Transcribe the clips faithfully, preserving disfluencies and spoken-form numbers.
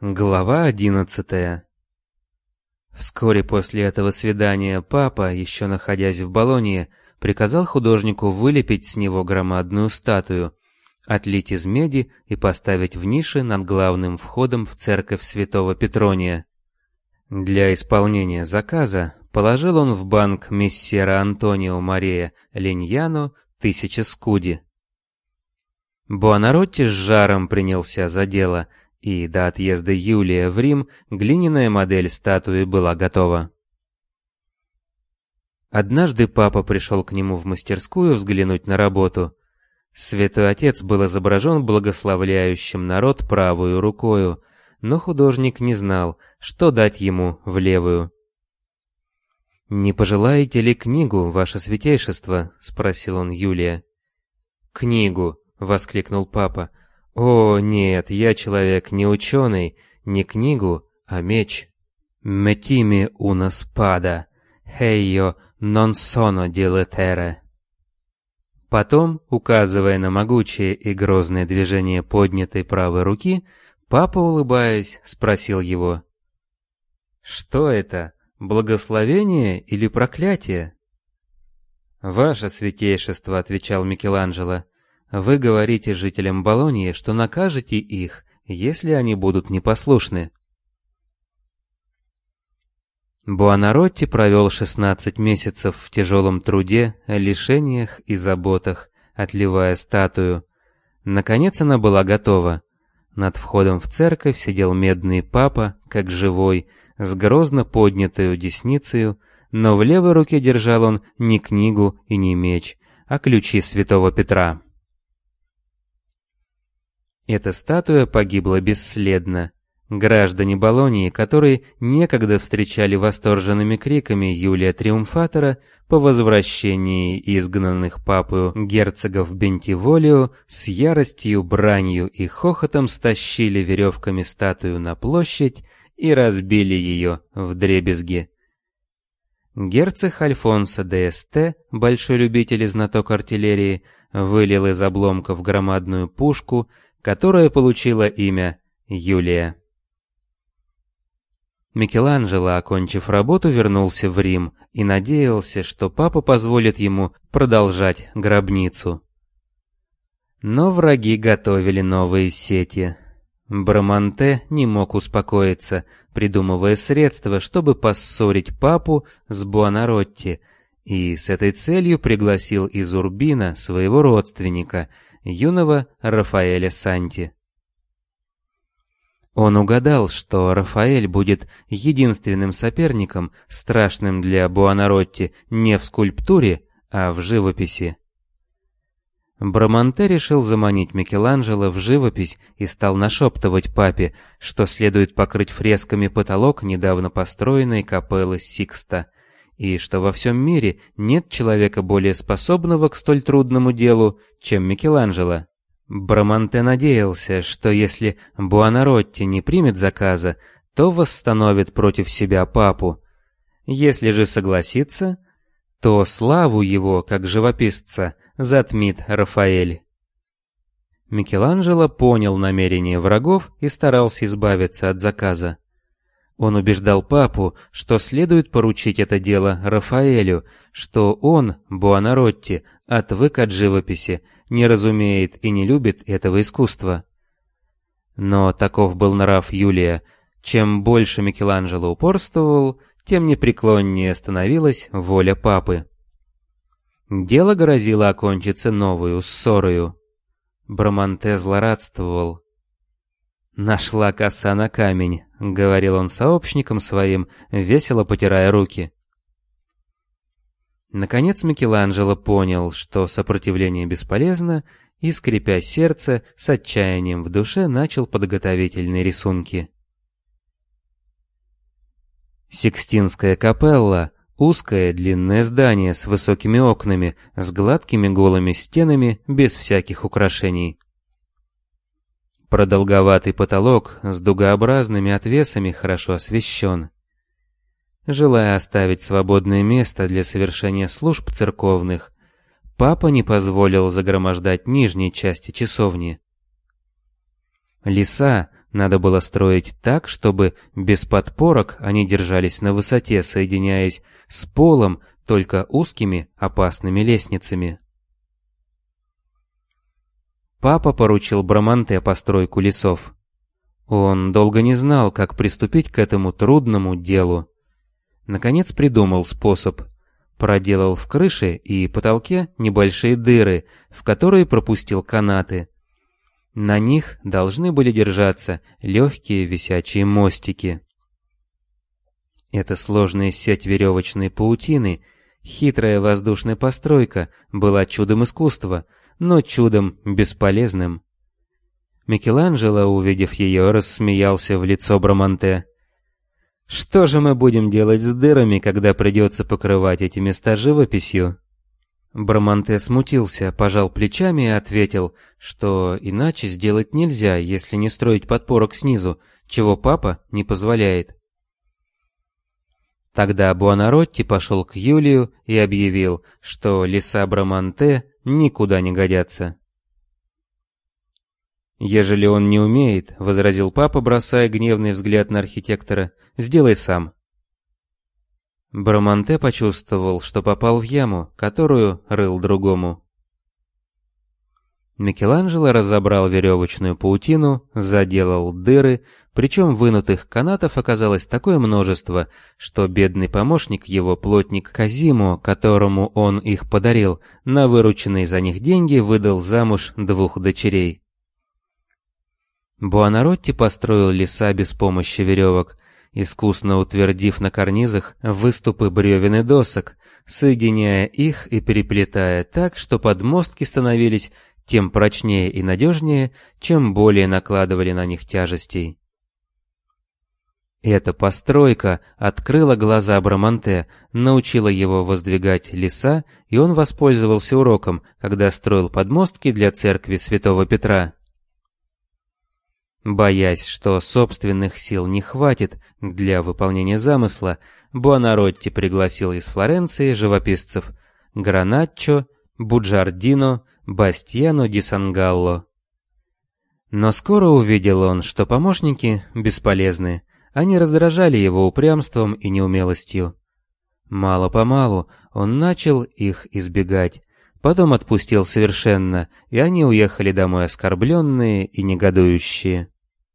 Глава одиннадцатая. Вскоре после этого свидания папа, еще находясь в Болонье, приказал художнику вылепить с него громадную статую, отлить из меди и поставить в нише над главным входом в церковь святого Петрония. Для исполнения заказа положил он в банк мессера Антонио Мария Линьяно тысячи скуди. Буонаротти с жаром принялся за дело, и до отъезда Юлия в Рим глиняная модель статуи была готова. Однажды папа пришел к нему в мастерскую взглянуть на работу. Святой Отец был изображен благословляющим народ правую рукою, но художник не знал, что дать ему в левую. «Не пожелаете ли книгу, ваше святейшество?» — спросил он Юлия. «Книгу!» — воскликнул папа. «О, нет, я человек не ученый, не книгу, а меч. Mettimi una spada, io non sono di lettere». Потом, указывая на могучее и грозное движение поднятой правой руки, папа, улыбаясь, спросил его: «Что это, благословение или проклятие?» «Ваше святейшество», — отвечал Микеланджело, — «вы говорите жителям Болоньи, что накажете их, если они будут непослушны». Буонаротти провел шестнадцать месяцев в тяжелом труде, лишениях и заботах, отливая статую. Наконец она была готова. Над входом в церковь сидел медный папа, как живой, с грозно поднятою десницею, но в левой руке держал он не книгу и не меч, а ключи святого Петра. Эта статуя погибла бесследно. Граждане Болоньи, которые некогда встречали восторженными криками Юлия Триумфатора по возвращении изгнанных папою герцогов Бентиволио, с яростью, бранью и хохотом стащили веревками статую на площадь и разбили ее вдребезги. Герцог Альфонсо де Эсте, большой любитель и знаток артиллерии, вылил из обломков громадную пушку, которая получила имя Юлия. Микеланджело, окончив работу, вернулся в Рим и надеялся, что папа позволит ему продолжать гробницу. Но враги готовили новые сети. Браманте не мог успокоиться, придумывая средства, чтобы поссорить папу с Буонаротти, и с этой целью пригласил из Урбино своего родственника, юного Рафаэля Санти. Он угадал, что Рафаэль будет единственным соперником, страшным для Буонаротти не в скульптуре, а в живописи. Браманте решил заманить Микеланджело в живопись и стал нашептывать папе, что следует покрыть фресками потолок недавно построенной капеллы Сикста, и что во всем мире нет человека более способного к столь трудному делу, чем Микеланджело. Браманте надеялся, что если Буонаротти не примет заказа, то восстановит против себя папу. Если же согласится, то славу его, как живописца, затмит Рафаэль. Микеланджело понял намерения врагов и старался избавиться от заказа. Он убеждал папу, что следует поручить это дело Рафаэлю, что он, Буонаротти, отвык от живописи, не разумеет и не любит этого искусства. Но таков был нрав Юлия. Чем больше Микеланджело упорствовал, тем непреклоннее становилась воля папы. Дело грозило окончиться новою ссорою. Браманте злорадствовал. «Нашла коса на камень», — говорил он сообщникам своим, весело потирая руки. Наконец Микеланджело понял, что сопротивление бесполезно, и, скрипя сердце, с отчаянием в душе начал подготовительные рисунки. Сикстинская капелла — узкое длинное здание с высокими окнами, с гладкими голыми стенами, без всяких украшений. Продолговатый потолок с дугообразными отвесами хорошо освещен. Желая оставить свободное место для совершения служб церковных, папа не позволил загромождать нижней части часовни. Леса, Надо было строить так, чтобы без подпорок они держались на высоте, соединяясь с полом только узкими опасными лестницами. Папа поручил Браманте постройку лесов. Он долго не знал, как приступить к этому трудному делу. Наконец придумал способ. Проделал в крыше и потолке небольшие дыры, в которые пропустил канаты. На них должны были держаться легкие висячие мостики. Эта сложная сеть веревочной паутины, хитрая воздушная постройка, была чудом искусства, но чудом бесполезным. Микеланджело, увидев ее, рассмеялся в лицо Браманте. «Что же мы будем делать с дырами, когда придется покрывать эти места живописью?» Браманте смутился, пожал плечами и ответил, что иначе сделать нельзя, если не строить подпорок снизу, чего папа не позволяет. Тогда Буонаротти пошел к Юлию и объявил, что леса Браманте никуда не годятся. «Ежели он не умеет, — возразил папа, бросая гневный взгляд на архитектора, — сделай сам». Браманте почувствовал, что попал в яму, которую рыл другому. Микеланджело разобрал веревочную паутину, заделал дыры, причем вынутых канатов оказалось такое множество, что бедный помощник его, плотник Казимо, которому он их подарил, на вырученные за них деньги выдал замуж двух дочерей. Буонаротти построил леса без помощи веревок, искусно утвердив на карнизах выступы бревен и досок, соединяя их и переплетая так, что подмостки становились тем прочнее и надежнее, чем более накладывали на них тяжестей. Эта постройка открыла глаза Браманте, научила его воздвигать леса, и он воспользовался уроком, когда строил подмостки для церкви Святого Петра. Боясь, что собственных сил не хватит для выполнения замысла, Буонаротти пригласил из Флоренции живописцев Граначчо, Буджардино, Бастьяно ди Сангалло. Но скоро увидел он, что помощники бесполезны, они раздражали его упрямством и неумелостью. Мало-помалу он начал их избегать, потом отпустил совершенно, и они уехали домой оскорбленные и негодующие.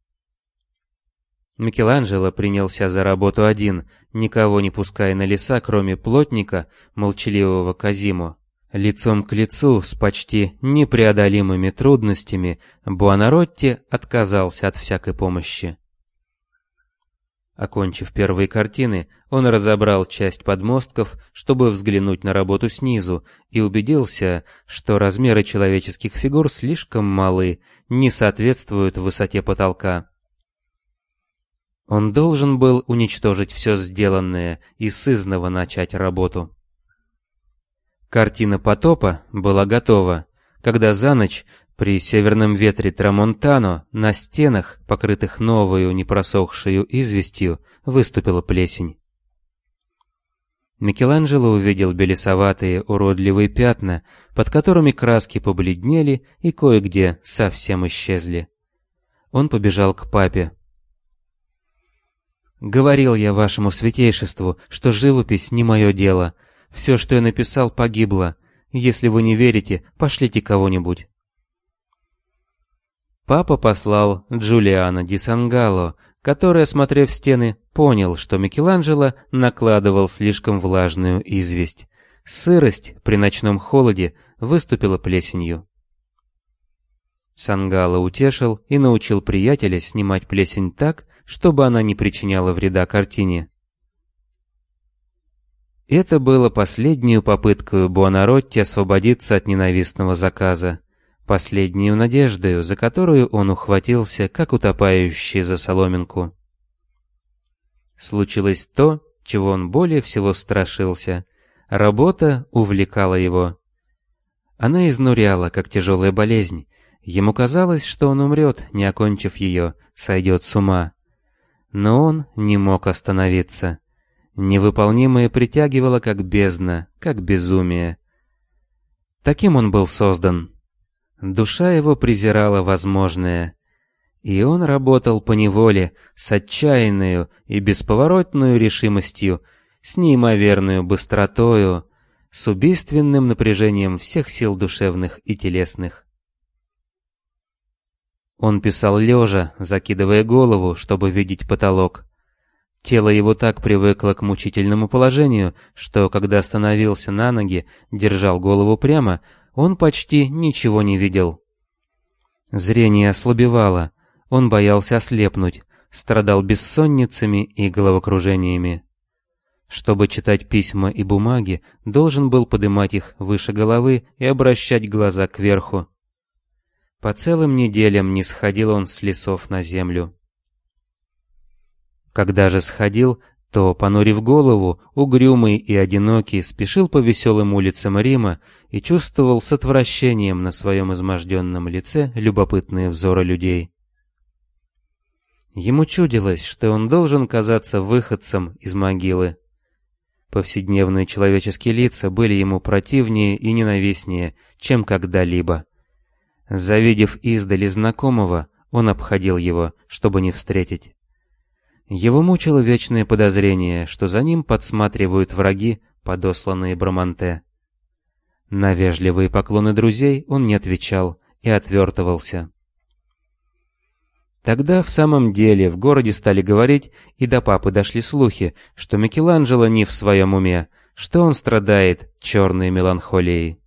Микеланджело принялся за работу один, никого не пуская на леса, кроме плотника, молчаливого Казимо. Лицом к лицу с почти непреодолимыми трудностями Буонаротти отказался от всякой помощи. Окончив первые картины, он разобрал часть подмостков, чтобы взглянуть на работу снизу, и убедился, что размеры человеческих фигур слишком малы, не соответствуют высоте потолка. Он должен был уничтожить все сделанное и сызнова начать работу. Картина потопа была готова, когда за ночь при северном ветре Трамонтано на стенах, покрытых новою непросохшую известью, выступила плесень. Микеланджело увидел белесоватые уродливые пятна, под которыми краски побледнели и кое-где совсем исчезли. Он побежал к папе. «Говорил я вашему святейшеству, что живопись не мое дело. Все, что я написал, погибло. Если вы не верите, пошлите кого-нибудь». Папа послал Джулиано ди Сангалло, который, осмотрев стены, понял, что Микеланджело накладывал слишком влажную известь. Сырость при ночном холоде выступила плесенью. Сангалло утешил и научил приятеля снимать плесень так, чтобы она не причиняла вреда картине. Это было последнюю попыткой Буонаротти освободиться от ненавистного заказа, последнюю надеждою, за которую он ухватился, как утопающий за соломинку. Случилось то, чего он более всего страшился. Работа увлекала его. Она изнуряла, как тяжелая болезнь. Ему казалось, что он умрет, не окончив ее, сойдет с ума. Но он не мог остановиться. Невыполнимое притягивало, как бездна, как безумие. Таким он был создан. Душа его презирала возможное. И он работал поневоле, с отчаянную и бесповоротную решимостью, с неимоверную быстротою, с убийственным напряжением всех сил душевных и телесных. Он писал лежа, закидывая голову, чтобы видеть потолок. Тело его так привыкло к мучительному положению, что, когда становился на ноги, держал голову прямо, он почти ничего не видел. Зрение ослабевало, он боялся ослепнуть, страдал бессонницами и головокружениями. Чтобы читать письма и бумаги, должен был поднимать их выше головы и обращать глаза кверху. По целым неделям не сходил он с лесов на землю. Когда же сходил, то, понурив голову, угрюмый и одинокий, спешил по веселым улицам Рима и чувствовал с отвращением на своем изможденном лице любопытные взоры людей. Ему чудилось, что он должен казаться выходцем из могилы. Повседневные человеческие лица были ему противнее и ненавистнее, чем когда-либо. Завидев издали знакомого, он обходил его, чтобы не встретить. Его мучило вечное подозрение, что за ним подсматривают враги, подосланные Браманте. На вежливые поклоны друзей он не отвечал и отвертывался. Тогда в самом деле в городе стали говорить, и до папы дошли слухи, что Микеланджело не в своем уме, что он страдает черной меланхолией.